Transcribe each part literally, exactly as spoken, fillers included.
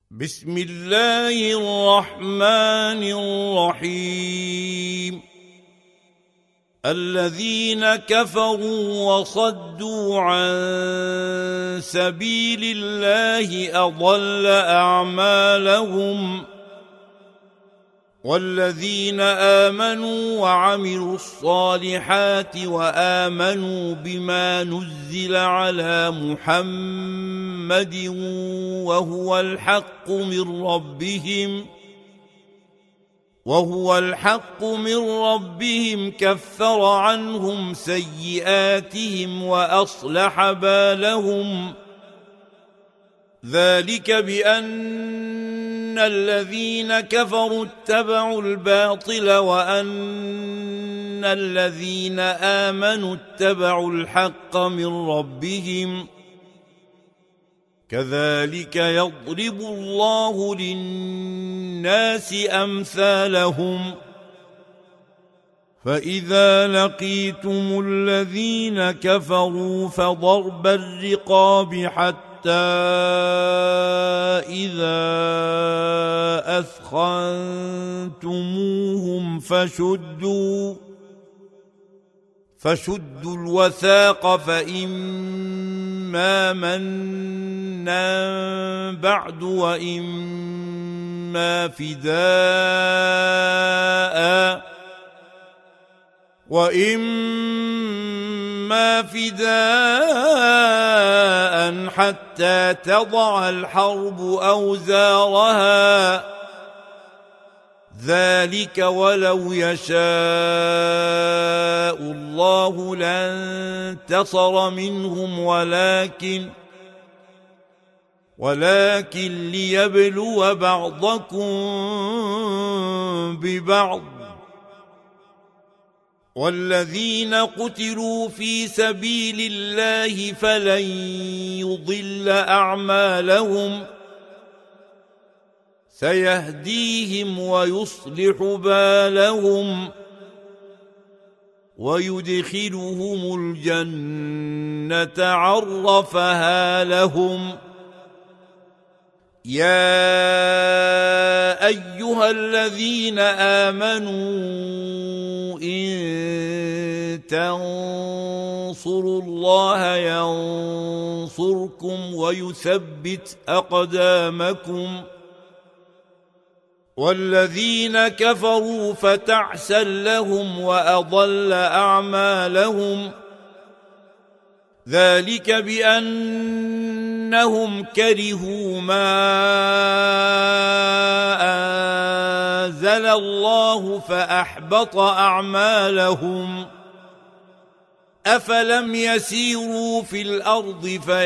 بسم الله الرحمن الرحيم. الذين كفروا وصدوا عن سبيل الله أضل أعمالهم، والذين آمنوا وعملوا الصالحات وآمنوا بما نزل على محمد وهو الحق من ربهم وهو الحق من ربهم كفر عنهم سيئاتهم وأصلح بالهم. ذلك بأن الذين كفروا اتبعوا الباطل وأن الذين آمنوا اتبعوا الحق من ربهم. كذلك يضرب الله للناس أمثالهم. فإذا لقيتم الذين كفروا فضرب الرقاب حتى إذا أثخنتموهم فشدوا فشدوا الوثاق، فإما منا بعد وإما فداء وإما فداء حتى تضع الحرب أوزارها. ذلك ولو يشاء الله لانتصر منهم ولكن ولكن ليبلو بعضكم ببعض. والذين قتلوا في سبيل الله فلن يضل أعمالهم، سيهديهم ويصلح بالهم ويدخلهم الجنة عرفها لهم. يا أيها الذين آمنوا إن تنصروا الله ينصركم ويثبت أقدامكم. والذين كفروا فتعسا لهم وأضل أعمالهم. ذلك بأنهم كرهوا ما أنزل الله فأحبط أعمالهم. أفلم يسيروا في الأرض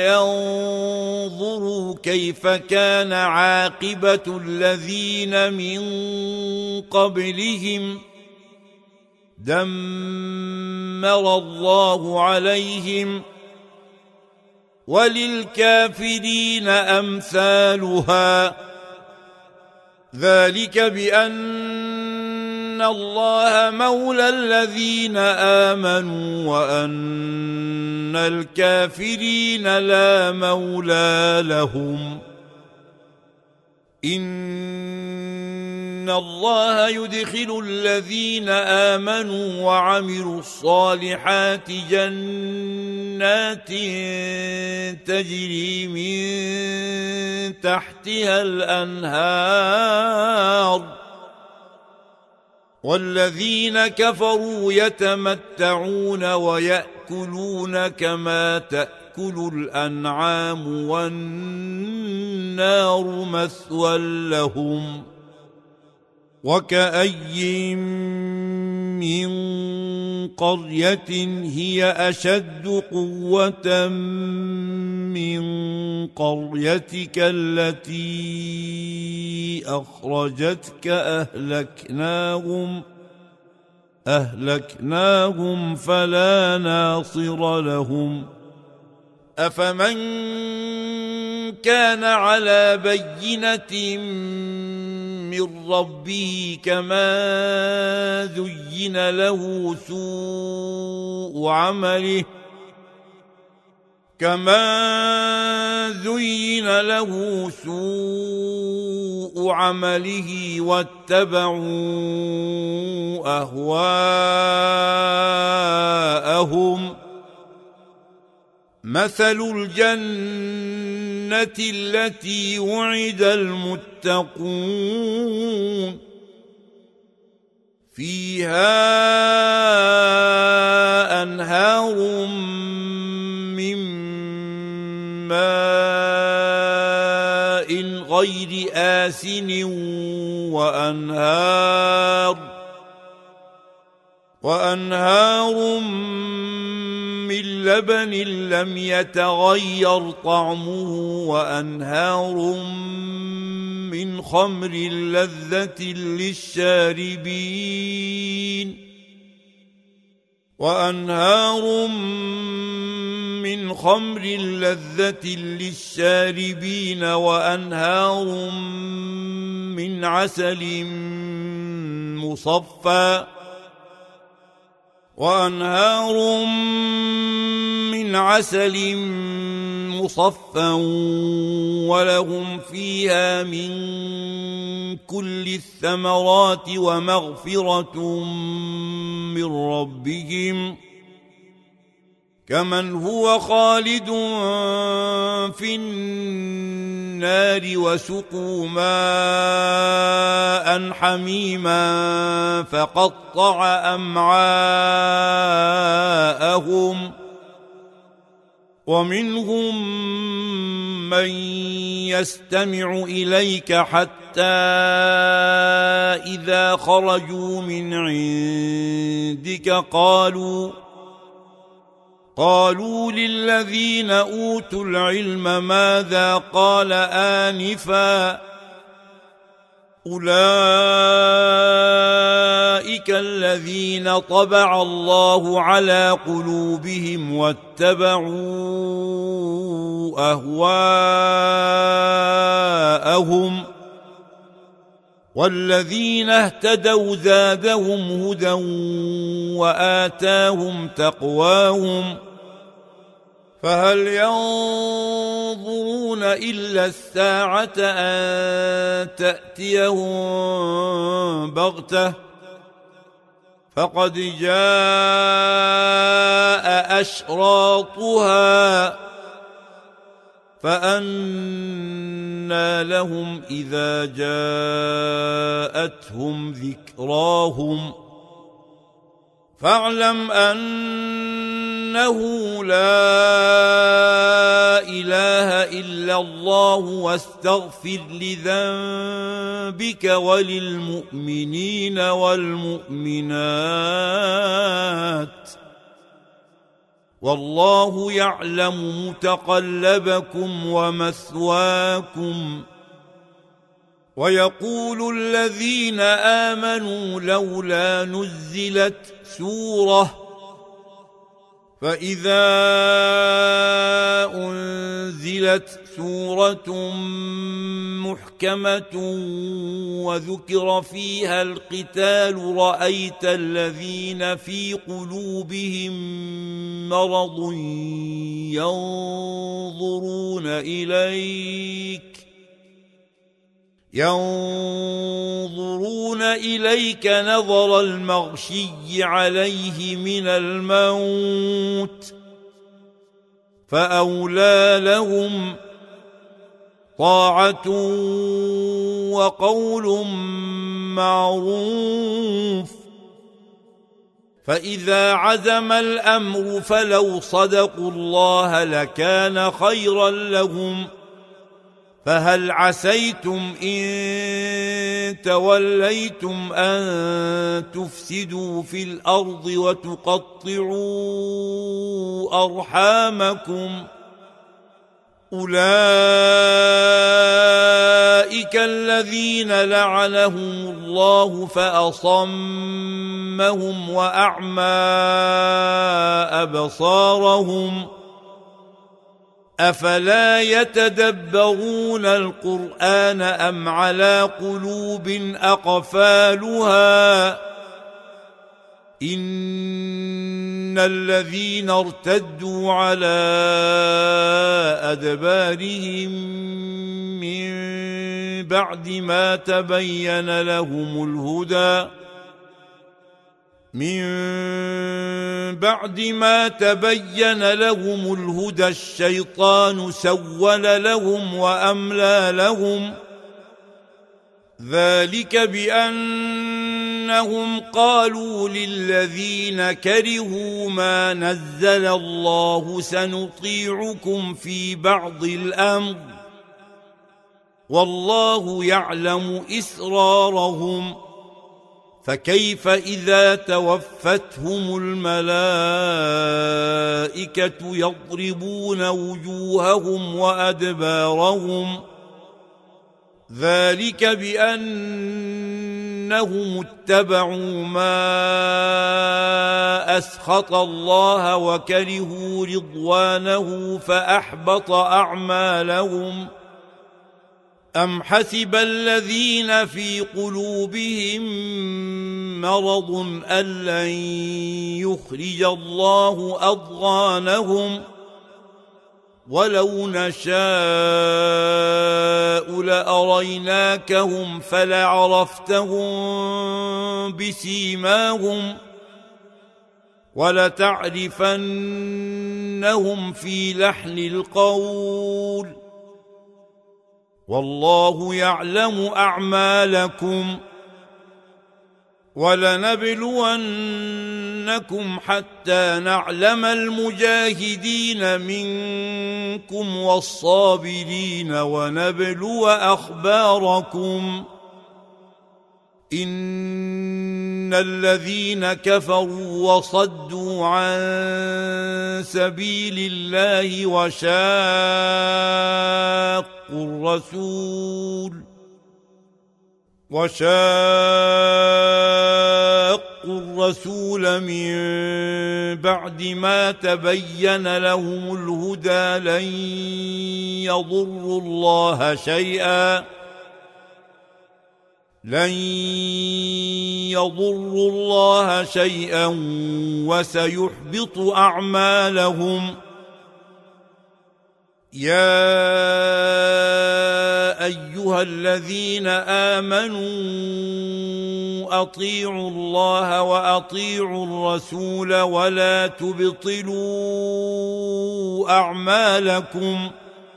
فينظروا كيف كان عاقبة الذين من قبلهم. دمر الله عليهم وللكافرين أمثالها. ذلك بأن الله مولى الذين آمنوا وأن الكافرين لا مولى لهم. إن الله يدخل الذين آمنوا وعملوا الصالحات جنات تجري من تحتها الأنهار، والذين كفروا يتمتعون ويأكلون كما تأكل الأنعام والنار مثوى لهم. وكأي من قرية هي أشد قوة من قريتك التي أخرجتك أهلكناهم أهلكناهم فلا ناصر لهم. أفمن كان على بينة من ربه كما زين له سوء عمله كما زين له سوء عمله واتبعوا أهواءهم مثل الجنة التي وعد المتقون فيها أنهار من ماء غير آسن وأنهار وأنهار من لبن لم يتغير طعمه وأنهار من خمر لذة للشاربين وأنهار من خمر لذة للشاربين وأنهار من عسل مصفى وأنهار من عسل مصفى ولهم فيها من كل الثمرات ومغفرة من ربهم كمن هو خالد في النار وسقوا ماء حميما فقطع أمعاءهم ومنهم من يستمع إليك حتى إذا خرجوا من عندك قالوا قالوا للذين أوتوا العلم ماذا قال آنفا أولئك الذين طبع الله على قلوبهم واتبعوا أهواءهم والذين اهتدوا زادهم هدى وآتاهم تقواهم فهل ينظرون إلا الساعة أن تأتيهم بغتة فقد جاء أشراطها فأنى لهم إذا جاءتهم ذكراهم فاعلم أنه لا إله إلا الله واستغفر لذنبك وللمؤمنين والمؤمنات والله يعلم متقلبكم ومثواكم ويقول الذين آمنوا لولا نزلت سورة فإذا أنزلت سورة محكمة وذكر فيها القتال رأيت الذين في قلوبهم مرض ينظرون إليك ينظرون إليك نظر المغشي عليه من الموت فأولى لهم طاعة وقول معروف فإذا عزم الأمر فلو صدقوا الله لكان خيرا لهم فهل عسيتم إن توليتم أن تفسدوا في الأرض وتقطعوا أرحامكم أولئك الذين لعنهم الله فأصمهم وأعمى أبصارهم أفلا يتدبرون القرآن أم على قلوب أقفالها إن الذين ارتدوا على أدبارهم من بعد ما تبين لهم الهدى من بعد ما تبين لهم الهدى الشيطان سول لهم وأملى لهم ذلك بأنهم قالوا للذين كرهوا ما نزل الله سنطيعكم في بعض الأمر والله يعلم إسرارهم فكيف إذا توفتهم الملائكة يضربون وجوههم وأدبارهم ذلك بأنهم اتبعوا ما أسخط الله وكرهوا رضوانه فأحبط أعمالهم أم حسب الذين في قلوبهم مرض أن لن يخرج الله أضغانهم ولو نشاء لأريناكهم فلعرفتهم بسيماهم ولتعرفنهم في لحن القول والله يعلم أعمالكم ولنبلونكم حتى نعلم المجاهدين منكم والصابرين ونبلو أخباركم إن الذين كفروا وصدوا عن سبيل الله وشاقوا الرسول وشاقوا الرسول من بعد ما تبين لهم الهدى لن يضروا الله شيئا لن يضروا الله شيئا وسيحبط أعمالهم يا أيها الذين آمنوا أطيعوا الله وأطيعوا الرسول ولا تبطلوا أعمالكم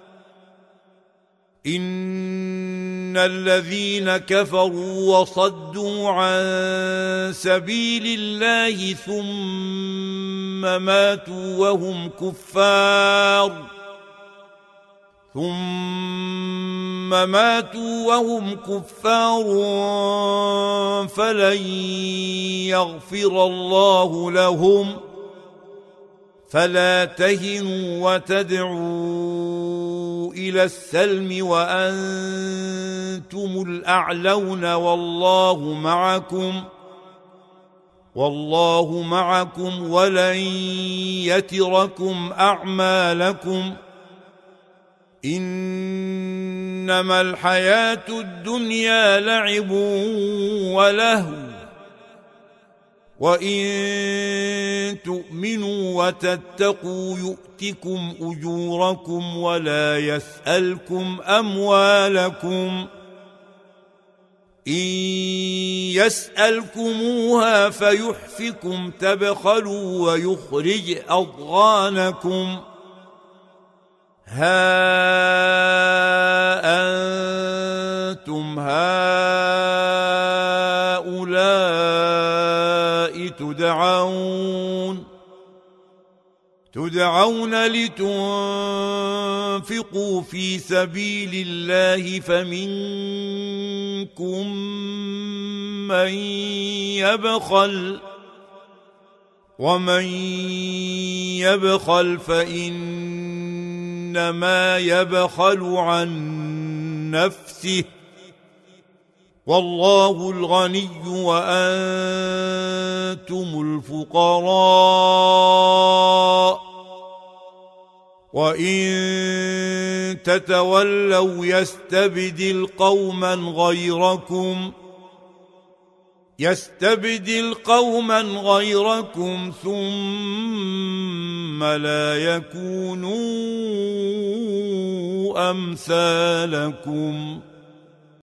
إن الذين كفروا وصدوا عن سبيل الله ثم ماتوا وهم كفار ثم ماتوا وهم كفار فلن يغفر الله لهم فلا تهنوا وتدعوا إلى السلم وأنتم الأعلون والله معكم والله معكم ولن يتركم أعمالكم إنما الحياة الدنيا لعب ولهو وإن تؤمنوا وتتقوا يؤتكم أجوركم ولا يسألكم أموالكم إن يسألكموها فيحفكم تبخلوا ويخرج أضغانكم ها أنتم هؤلاء تدعون تدعون لتنفقوا في سبيل الله فمنكم من يبخل ومن يبخل فإنما يبخل عن نفسه والله الغني وأنتم الفقراء وإن تتولوا يستبدل قوما غيركم يستبدل قوما غيركم ثم لا يكونوا أمثالكم